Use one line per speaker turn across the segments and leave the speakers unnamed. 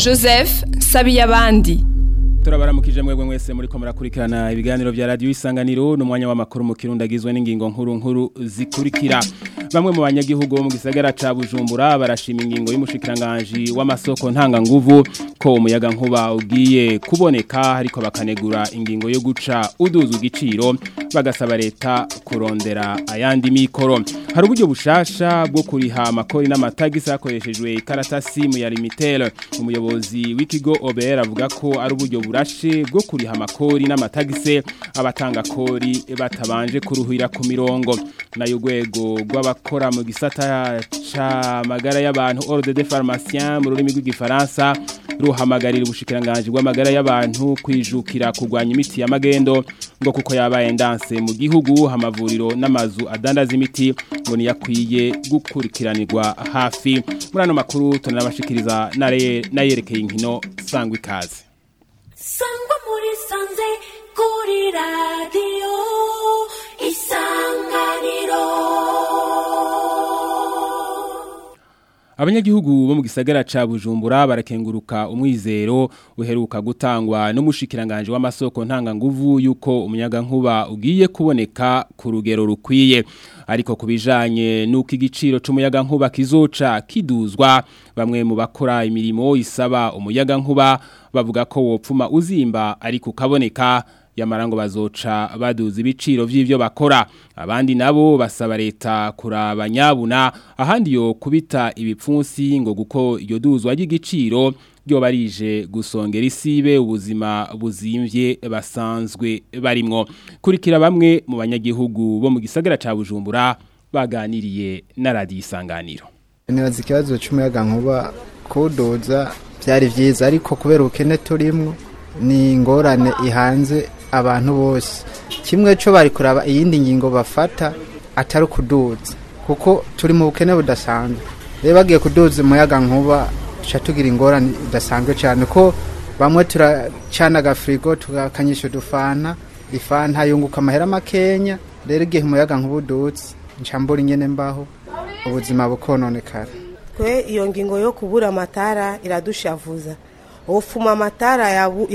Joseph Sabiyabandi.
Turabaramukije mwebwe mwese muri ko murakurikirana ibiganiro vya radio Isanganiro n'umwanya w'amakuru mu Kirundi agizwe n'ingingo nkuru zikurikira. Bamwe mu banyagihugu bo mu gisagara ca Bujumbura barashima ingingo y'umushikiranganje w'amasoko ntanga nguvu ko umuyaga nkuba ugiye kuboneka ariko bakanegura ingingo yo guca uduza igiciro bagasaba leta kurondera ayandi mikoro. Hari uburyo bushasha bwo kuriha amakori n'amatagisi akoreshejwe ikaratasi mu ya limitel. Umuyobozi w'ikigo OBR avuga ko ari uburyo burashe bwo kuriha amakori n'amatagisi abatanga kori batabanje kuruhira ku mirongo. Nayo gwego rw'abakora mu gisata ca magara y'abantu Ordre des Pharmaciens mu rurimi rw'igifaransa ruhamagarira ubushikiranganje bw'amagara y'abantu kwijukira kurwanya imiti ya magendo ngo kuko yabaye ndanse mu gihugu hamavuriro n'amazu adandaza imiti ngo niyakwiye gukurikiranirwa hafi. Muri ano makuru tunabashikiriza nayerekeye inkino sangwa ikaze.
Sangwa muri sanze kuri radio Isanganiro.
Abanyagihugu bo mu gisagara ca Bujumbura barakenguruka umwizero uheruka gutangwa n'umushikiranganje w'amasoko ntanga nguvu yuko umuyaga nkuba ugiye kuboneka ku rugero rukwiye. Ariko kubijanye nuko igiciro c'umuyaga nkuba kizoca kiduzwa, bamwe mu bakora imirimo isaba umuyaga nkuba bavuga ko wopfuma uzimba ariko kaboneka yamarango bazoca baduza ibiciro vy'ivyo bakora. Abandi nabo basaba leta kuraba nyabuna ahandi yo kubita ibipfunsi ngo guko iyo duzwa ry'igiciro ryo barije gusongera isibe ubuzima buzimvye basanzwe barimwo. Kurikira bamwe mu banyagihugu bo mu gisagara ca Bujumbura baganiriye na Radio Isanganiro.
Nibaza ikibazo c'umuyaga nkuba kudoza byari vyiza ariko kubera ukene turimwo ni ingorane ihanze abantu bose. Kimwe cyo bari kuraba iyindi ngingo bafata atari kuduza kuko turi mu bukene budasanzwe. Rero bagiye kuduza umuyaga nkuba tugira ingorane idasanzwe cyane ko bamwe turacana agafrigo tukakanyisha dufana ifanta yunguka amahera makenya. Rero igihe umuyaga nkuba udutse ncambura nyene mbaho ubuzima bukononekara.
Kwe iyo ngingo yo kubura amatara iradushavuza. Ofuma amatara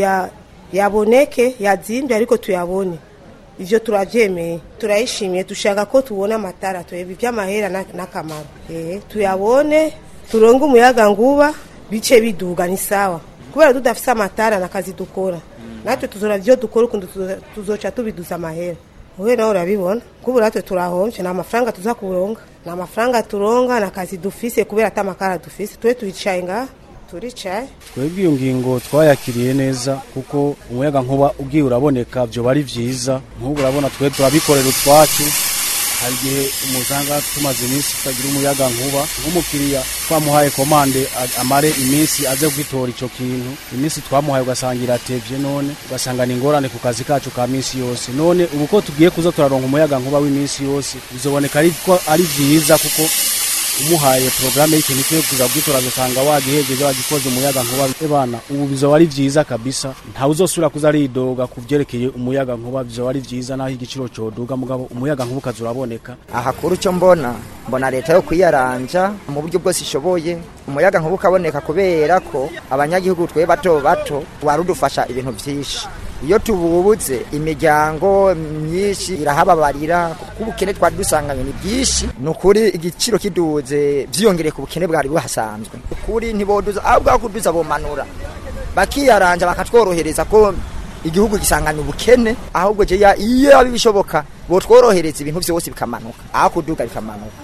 yaboneke yazimbe ariko tuyabone. Ivyo turavyemeye turayishimiye dushaka ko tubona amatara twebwe ivy'amahera n'akamaro tuyabone turonga umuyaga nguba bice biduga ni sawa kubera tudafise amatara nakazi dukora natwe tuzora vyo dukora ukundi tuzoca tubiduza amahera wewe nawe urabibona kubura natwe turahomvye na mafaranga tuza kuronga na mafaranga turonga nakazi dufise kubera atamakara dufise twe tuyicaye nga turicaye.
Twebwe iyo ngingo twayakiriye neza kuko umuyaga nkuba ugiye uraboneka byo bari vyiza nk'ubu urabona twe turabikorera utwacu. Hari gihe umuzanga tumaze iminsi tutagira umuyaga nkuba nk'umukiriya twamuhaye komande amare iminsi aze kwitora ico kintu iminsi twamuhaye ugasangira atevye none ugasanga ni ingorane ku kazi kacu ka minsi yose. None ubu ko tugiye kuza turaronka umuyaga nkuba w'iminsi yose bizoboneka ari vyiza kuko umuhaye programme y'ikintu cyo kuza kwitora azosanga wagihejeje wagikoze umuyaga nkuba ebana ubu bizo ari vyiza kabisa nta uzosura kuza ridoga kuvyerekeye umuyaga nkuba bizo ari vyiza naho igiciro coduga mugabo umuyaga nkuba kazuraboneka.
Aha kuru cyo mbona leta yo kwiyaranja mu buryo bwose ishoboye umuyaga nkuba kaboneka kubera ko abanyagihugu twe bato warudufasha ibintu vyinshi. Iyo tububuze imiryango myinshi irahababarira kuko ubukene twari dusanganye ni byishi nukuri igiciro kiduze vyiyongereye ku bukene bwari buhasanzwe ukuri ntiboduza ahubwo kuduza bomanura bakiyaranja bakatworohereza ko igihugu gisangana ubukene ahubwo je iyo abishoboka bo tworohereza ibintu byose bikamanuka aho kuduga bikamanuka.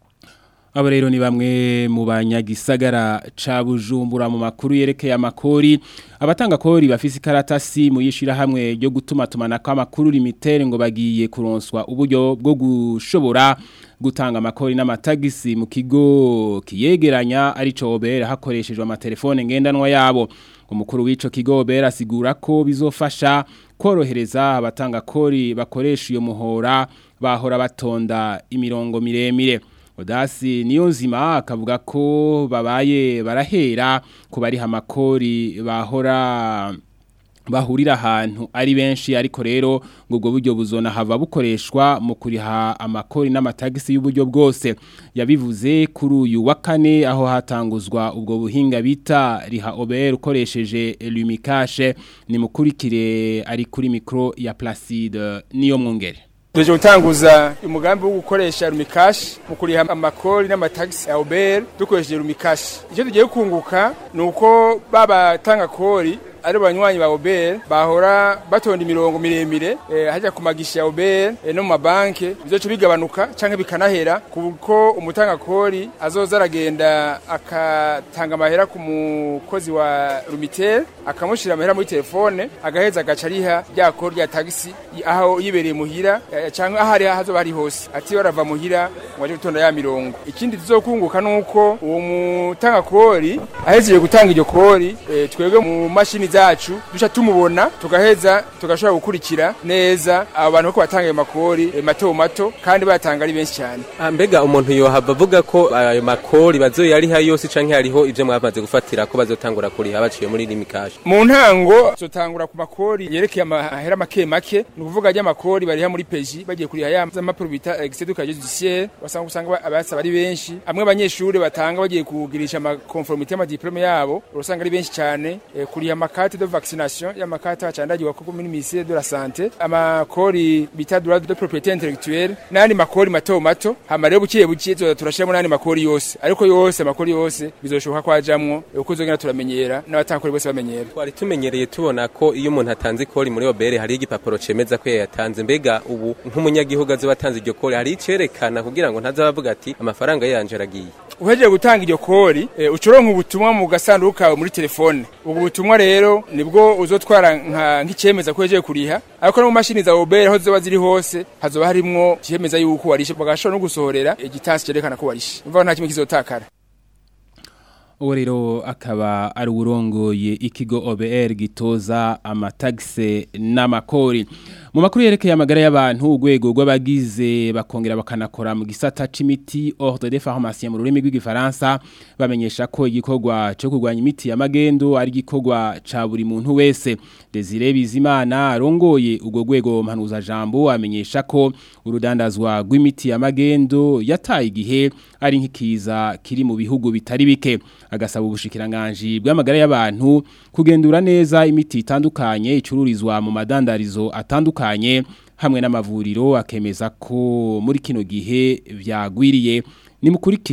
Abo rero ni bamwe mu banyagisagara ca Bujumbura mu makuru yerekeye amakori. Abatanga kori bafise ikaratasi mu yishira hamwe ryo gutuma tumanako amakuru limitere ngo bagiye kuronswa uburyo bwo gushobora gutanga amakori n'amatagisi mu kigo kiyegeranya arico OBR hakoreshejwe amatelefone ngendanwa yabo. Umukuru w'ico kigo OBR asigura ko bizofasha korohereza abatanga kori bakoresha iyo muhora bahora batonda imirongo miremire. Odasi Niyonzima akavuga ko babaye barahera ku bari hamakori bahora bahurira ahantu ari benshi ariko rero ngo ubwo buryo buzona hava bukoreshwa mu kuriha amakori n'amatagisi y'uburyo bwose yabivuze kuri uyu wa kane aho hatanguzwa ubwo buhinga bita riha OBR ukoresheje Lumikashe ni mukurikire ari kuri micro ya Placide niyo mwongere
Tuje gutanguza umugambi wo gukoresha Lumikashe mu kuriha amakori n'amatagisi ya OBR dukoresheje Lumikashe icyo tugiye kunguka nuko baba tanga kori ari banywanyi ba OBR bahora batonda imirongo miremire hajya kumagisha ya OBR no mu mabanke bizoce bigabanuka canke bikanahera kuko umutanga kori azoza aragenda akatanga amahera ku mukozi wa Lumitel akamushira amahera muri telefone agaheza agacariha rya kori ya taxi aho yibereye muhira canke ahari hazo bari hose ati barava muhira waje gutonda ya mirongo ikindi tuzokunguka nuko uwo mutanga kori ahejeje gutanga iryo kori twebwe mu mashini zacu dusha tumubona tugaheza tugashobora gukurikira neza abantu ko batanga ayo makori mato kandi batanga ari benshi cyane
mbega umuntu yohava avuga ko ayo makori bazoyariha yose canke hariho ivyo mwamaze gufatira ko bazotangura kuriha baciye muri Lumikashe
mu ntango zotangura ku makori yerekeye amahera make ni kuvuga ajya makori bariha muri peji bagiye kuriha ya mapuro bita excès de casier judiciaire usanga abasaba ari benshi amwe abanyeshuri batanga bagiye kugirisha ama conformité ama diplôme yabo urusanga ari benshi cyane kuriha makate de vaccination ya makata acandagiwe ko muri ministère de la santé amakori bita droit de propriété intellectuelle nani makori mato hama rero bukiye turashiramo nani makori yose ariko yose makori yose bizoshoka kwajamwo uko zogena turamenyera n'abatankori bose bamenyera
twari tumenyereye tubona ko iyo umuntu atanze kori muri OBR hari igipapuro cemeza ko yatanze mbega ubu nk'umunyagihugu azobatanze iryo kori hari icerekana kugira ngo ntazabavuga ati amafaranga yanje aragiye
uhejeje gutanga iryo kori ucoronka ubutumwa mu gasanduku kawe muri telefone ubwo butumwa rero nibwo uzotwara nk'icemeza ko hejeje kuriha ariko no mu mashini za OBR aho zoba ziri hose hazoba harimwo cemeza yuko warishe bagashobora no gusohorera igitansi cerekana ko warishe umva nta kimwe kizotakara
uwo rero akaba ari urongoye ikigo OBR gitoza amatagise n'amakori mu makuru yerekeye amagara y'abantu urwego rw'abagize bakongera bakanakora mu gisata c'imiti ordre des pharmaciens mu rurimi rw'igifaransa bamenyesha ko igikorwa cyo kurwanya imiti ya magendo ari gikorwa ca buri muntu wese Desire Bizimana arongoye urwo rwego mpanuza jambo amenyesha ko urudandazwa rw'imiti ya magendo yataye igihe ari nkikiza kiri mu bihugu bitari bike agasaba ubushikiranganje bw'amagara y'abantu kugendura neza imiti itandukanye icururizwa mu madandarizo atandukanye hamwe n'amavuriro akemeza ko muri kino gihe vyagwiriye ni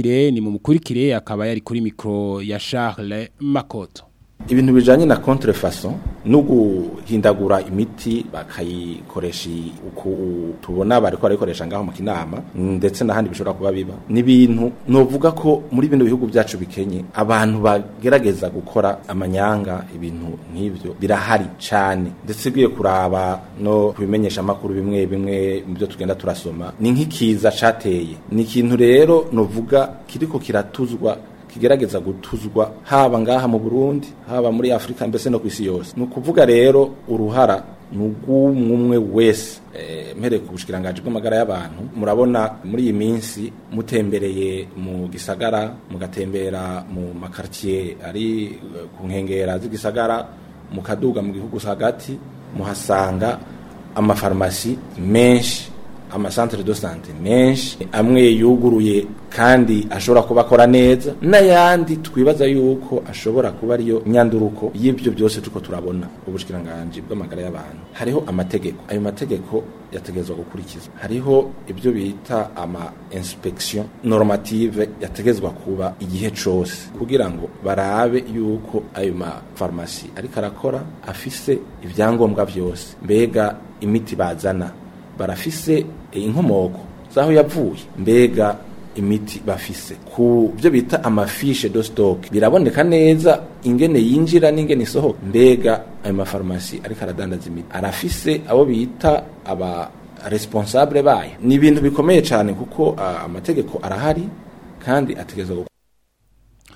mu mukurikire akaba yari kuri micro ya Charles Makoto
ibintu bijanye na contrefaçon no guhindagura imiti bakayikoresha uko tubona bariko barikoresha ngaho mu kinama ndetse n'ahandi bishobora kuba biba ni ibintu novuga ko muri bino bihugu byacu bikenye abantu bagerageza gukora amanyanga ibintu nk'ivyo birahari cyane ndetse giye kuraba no kubimenyesha makuru bimwe mu byo tugenda turasoma ni nk'ikiza cateye ni ikintu rero novuga kiriko kiratuzwa kigerageza gutuzwa haba ngaha mu Burundi haba muri Afrika mbese no kwisi yose nukuvuga rero uruhara nugumwe wese mpere kubushikiranganje bw'amagara y'abantu murabona muri iyi minsi mutembereye mu gisagara mugatembera mu makartier ari ku nkengera z'igisagara mukaduga mu gihugu hagati muhasanga amafarmasi menshi amasantere de santé menshi amwe yuguruye kandi ashobora kuba akora neza n'ayandi twibaza yuko ashobora kuba ariyo nyanduruko y'ibyo byose tuko turabona ubushikiranganje bw'amagara y'abantu hariho amategeko ayo mategeko yategezwa gukurikizwa hariho ibyo bita ama inspection normative yategezwa kuba igihe cose kugira ngo barabe yuko ayo ma pharmacie ariko arakora afise ivyangombwa byose mbega imiti bazana barafise inkomoko zaho yavuye mbega imiti bafise ku byo bita amafishe de stock biraboneka neza ingene yinjira n'ingene isohoka mbega ayo mafarmasi ariko aradandaza imiti arafise abo bita aba responsable bayo ni ibintu bikomeye cyane kuko amategeko arahari kandi ategezwa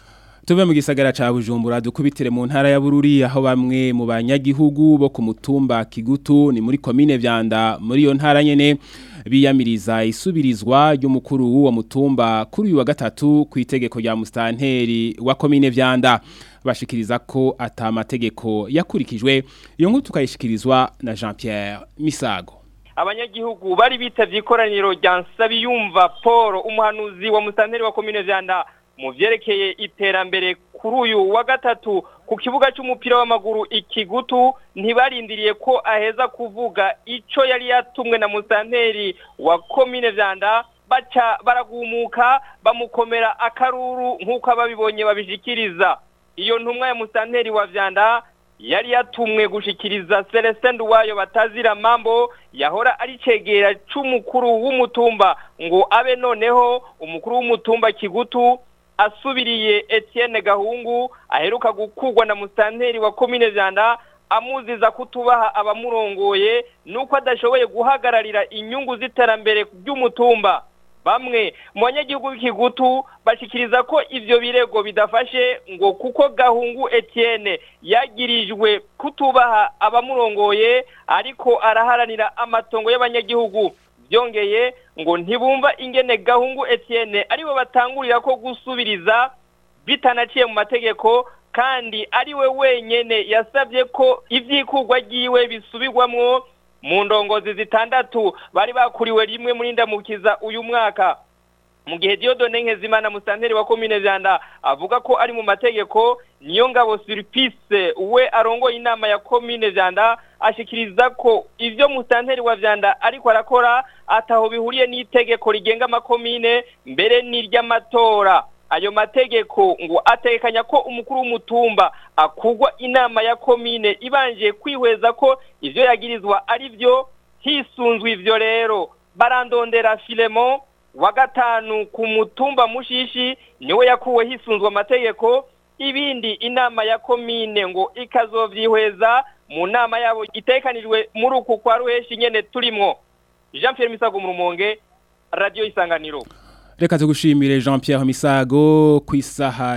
Tuve mu gisagara ca Bujumbura dukubitire mu ntara ya Bururi aho bamwe mu banyagihugu bo ku mutumba Kigutu ni muri commune Vyanda muri iyo ntara nyene biyamiriza isubirizwa ry'umukuru w'uwo mutumba kuri uyu wa gatatu ku itegeko rya mustanteri wa commune Vyanda bashikiriza ko atamategeko yakurikijwe iyo nkuru tukayishikirizwa na Jean-Pierre Misago.
Abanyagihugu bari bitavye ikoraniro rya Nsabiyumva Paul umuhanuzi wa mustanteri wa commune Vyanda mu vyerekeye iterambere kuri uyu wa gatatu ku kibuga cy'umupira w'amaguru Ikigutu ntibarindiriye ko aheza kuvuga ico yari yatumwe na mustanteri wa commune Vyanda baca baragumuka bamukomera akaruru nk'uko ababibonye babishikiriza. Iyo ntumwa ya mustanteri wa Vyanda yari yatumwe gushikiriza Celestin Duwayo batazira mambo yahora ari cegera c'umukuru w'umutumba ngo abe noneho umukuru w'umutumba Kigutu asubiriye Etienne Gahungu aheruka gukugwa na mustanteri wa commune Vyanda amuziza kutubaha abamurongoye nuko adashoboye guhagararira inyungu z'iterambere by'umutumba. Bamwe mu banyagihugu b'Ikigutu bashikiriza ko ivyo birego bidafashe ngo kuko Gahungu Etienne yagirijwe kutubaha abamurongoye ariko araharanira amatongo y'abanyagihugu. Byongeye ngo ntibumva ingene Gahungu Etienne ariwe batangurira ko gusubiriza bitanaciye mu mategeko kandi ariwe wenyene yasabye ko ivyikugwa giwe bisubirwamwo mu ndongozi zitandatu bari bakuriwe rimwe muri ndamukiza uyu mwaka. Mu gihe Dieudonne Nkezimana mustanteri wa commune Vyanda avuga ko ari mu mategeko, niyo ngabo Surpice we arongoye inama ya commune Vyanda ashikiriza ko ivyo mustanteri wa Vyanda ariko arakora ataho bihuriye n'itegeko rigenga amakomine mbere n'iry'amatora. Ayo mategeko ngo atekanya ko umukuru w'umutumba akugwa inama ya komine ibanje kwihweza ko ivyo yagirizwa ari byo hisunzwe ivyo rero barandondera Filemon wa gatanu ku mutumba Mushishi niwe yakuwe hisunzwe amategeko ibindi inama ya komine ngo ikazovyihweza mu nama yabo itekanijwe muri uku kwa ruheshi nyene turimwo. Jean-Pierre Misago mu Rumonge, Radio Isanganiro.
Reka tugushimire Jean-Pierre Misago ku isaha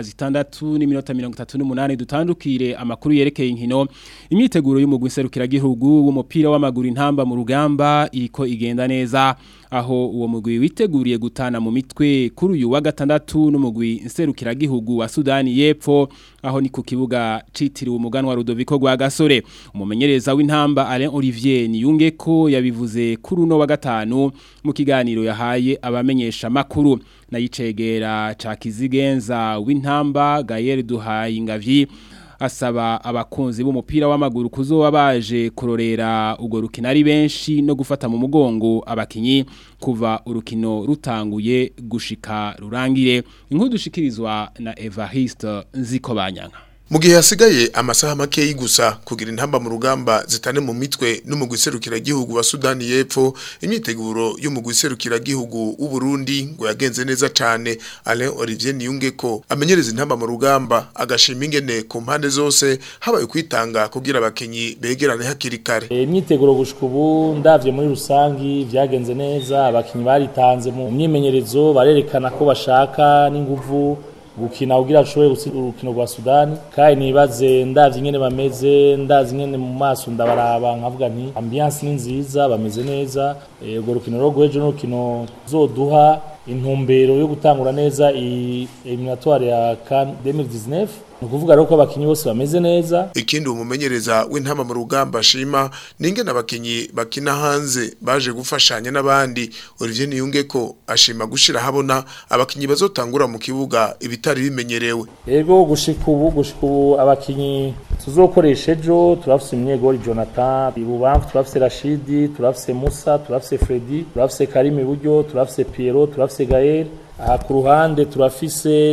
6:38 dutandukire amakuru yerekeye inkino. Imyiteguro y'umugwi serukiragihugu w'umupira w'amaguru intamba mu rugamba iriko igenda neza aho uwo mugwi witeguriye gutana mu mitwe kuri uyu wa gatandatu n'umugwi serukiragihugu wa Sudani y'Epfo aho ni ku kibuga citiriwe umuganwa Rudoviko rwa Gasore. Umumenyereza w'intamba Alain Olivier Niyungeko yabivuze kuri uno wa gatanu mu kiganiro yahaye abamenyesha makuru na yicegera ca Kizigenza w'intamba Gaël Duhayingavyi asaba abakunzi b'umupira w'amaguru kuzoba baje kurorera ugo rukino ari benshi no gufata mu mugongo abakinyi kuva urukino rutanguye gushika rurangire. Inkuru dushikirizwa na Evariste Nzikobanyanga.
Mu gihe hasigaye amasaha make gusa kugira intamba mu rugamba zitane mu mitwe n'umugwi serukiragihugu wa Sudani y'Epfo, imyiteguro y'umugwi serukiragihugu w'u Burundi ngo yagenze neza cyane. Alain Olivier Niyungeko amenyereza intamba mu rugamba agashima ingene ku mpande zose habaye kwitanga kugira abakinyi begerane hakiri kare.
Imyiteguro gushika ubu ndavye muri rusangi vyagenze neza, abakinyi baritanze mu myimenyerezo barerekana ko bashaka n'inguvu gukina ugira ashobore gutsinda urukino rwa Sudani kandi nibaze ndavye ingene bameze ndazi ingene mu maso ndabaraba nkavuga nti ambiance ni nziza bameze neza. Urwo rukino rwo gwejo n'urukino zoduha intumbero yo gutangura neza eliminatoire ya CAN 2019 nukuvuga roko abakinyi bose bameze neza.
Ikindi umumenyereza w'intama mu rugamba shima ningene abakinyi bakina hanze baje gufashanya n'abandi. Olivier Niyungeko ashima gushira habona abakinyi bazotangura mu kibuga ibitari bimenyerewe.
Ego gushika ubu abakinyi tuzokoresha ejo turafise Mnyegori Jonathan, ibubamfu turafise Rashidi, turafise Musa, turafise Freddy, turafise Karim Iburyo, turafise Pierrot, turafise Gaël. Aha ku ruhande turafise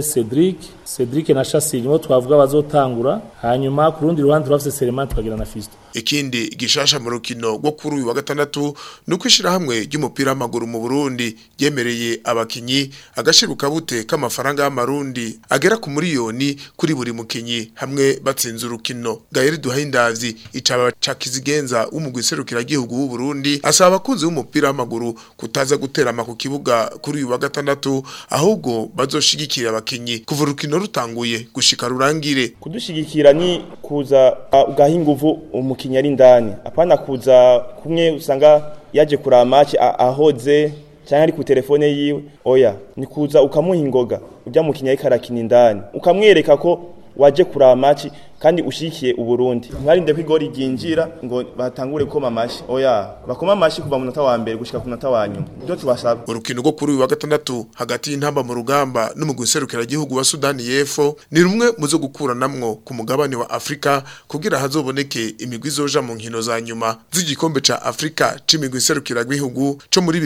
Cedric na Chassi nibo twavuga bazotangura, hanyuma ku rundi ruhande turafise Seleman tukagira na Fisto.
Ikindi gishasha mu rukino rwo kuri uyu wa gatandatu nuko ishira hamwe ry'umupira w'amaguru mu Burundi yemereye abakinyi agashiruka bute k'amafaranga y'amarundi agera ku miliyoni kuri buri mukinyi hamwe batsinze urukino. Gaël Duhayindavyi icaba ca Kizigenza w'umugwi serukiragihugu w'u Burundi asaba abakunzi b'umupira w'amaguru kutaza guterama ku kibuga kuri uyu wa gatandatu ahubwo bazoshigikira abakinyi kuva urukino rutanguye gushika rurangire.
Kudushigikira ni kuza ugaha inguvu umukinyi ari ndani, apana kuza kumwe usanga yaje kuraba match ahoze cyangwa ari ku telefone yiwe. Oya, ni kuza ukamuha ingoga ujya mukinya ikarakina indani ukamwereka ko waje kuraba match kandi ushikiye uburundi. Mwarinde kwigori ginjira ngo batangure gukoma amashi. Oya, bakoma amashi kuva mu nota wa mbere gushika ku nota wa nyuma. Byo tubasaba.
Urukino rwo kuri uyu wa gatandatu hagati y'intamba mu rugamba n'umugwi serukira gihugu wa Sudani y'Epfo ni rumwe muzo gukura namwo ku mugabane wa Afrika kugira hazoboneke imigwi zoja mu nkino za nyuma z'igikombe ca Afrika c'imigwi serukira gihugu cyo muri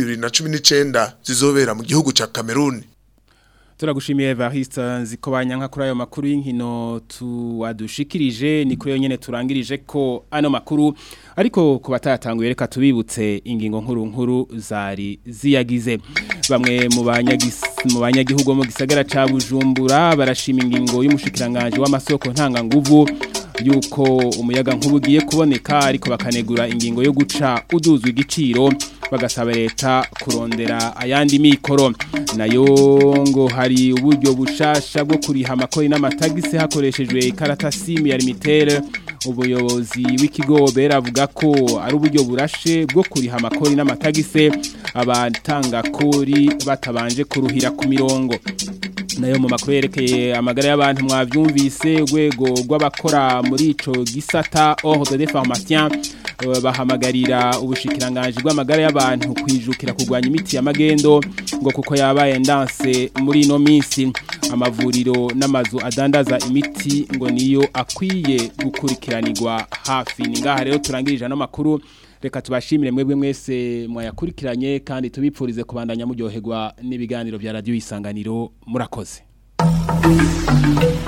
2019 zizobera mu gihugu ca Cameroon.
Turagushimiye Evariste Nzikobanya nka kuri ayo makuru y'inkino tuwadushikirije ni kuri yo nyene turangirije ko ano makuru ariko ku batatanguye reka tubibutse ingingo nkuru zari ziyagize. Bamwe mu banyagihugu mu gisagara ca Bujumbura barashima ingingo y'umushikiranganje w'amasoko ntanga nguvu yuko umuyaga nkubugiye kuboneka ariko bakanegura ingingo yo guca uduzwa igiciro bagasaba leta kurondera ayandi mikoro. Nayo ngo hari uburyo bushasha bwo kuriha amakori n'amatagisi hakoreshejwe ikarata simu ya limitere. Ubuyobozi w'ikigo beravuga ko ari uburyo burashe bwo kuriha amakori n'amatagisi abatanga kori batabanje kuruhira ku mirongo. Nayo mu makuru yerekeye amagara y'abantu mwavyumvise urwego rw'abakora muri ico gisata Ordre des Pharmaciens bahamagarira ubushikiranganje bw'amagara y'abantu kwijukira kugwanya imiti ya magendo ngo kuko yabaye ndanse muri no minsi. Amavuriro n'amazu adandaza imiti ngo niyo akwiye gukurikiranirwa hafi. Ningaha rero turangirije no makuru, reka tubashimire mwebwe mwese mwayakurikiranye kandi tubipfurize kubandanya muryoherwa n'ibiganiro bya Radio Isanganiro. Murakoze.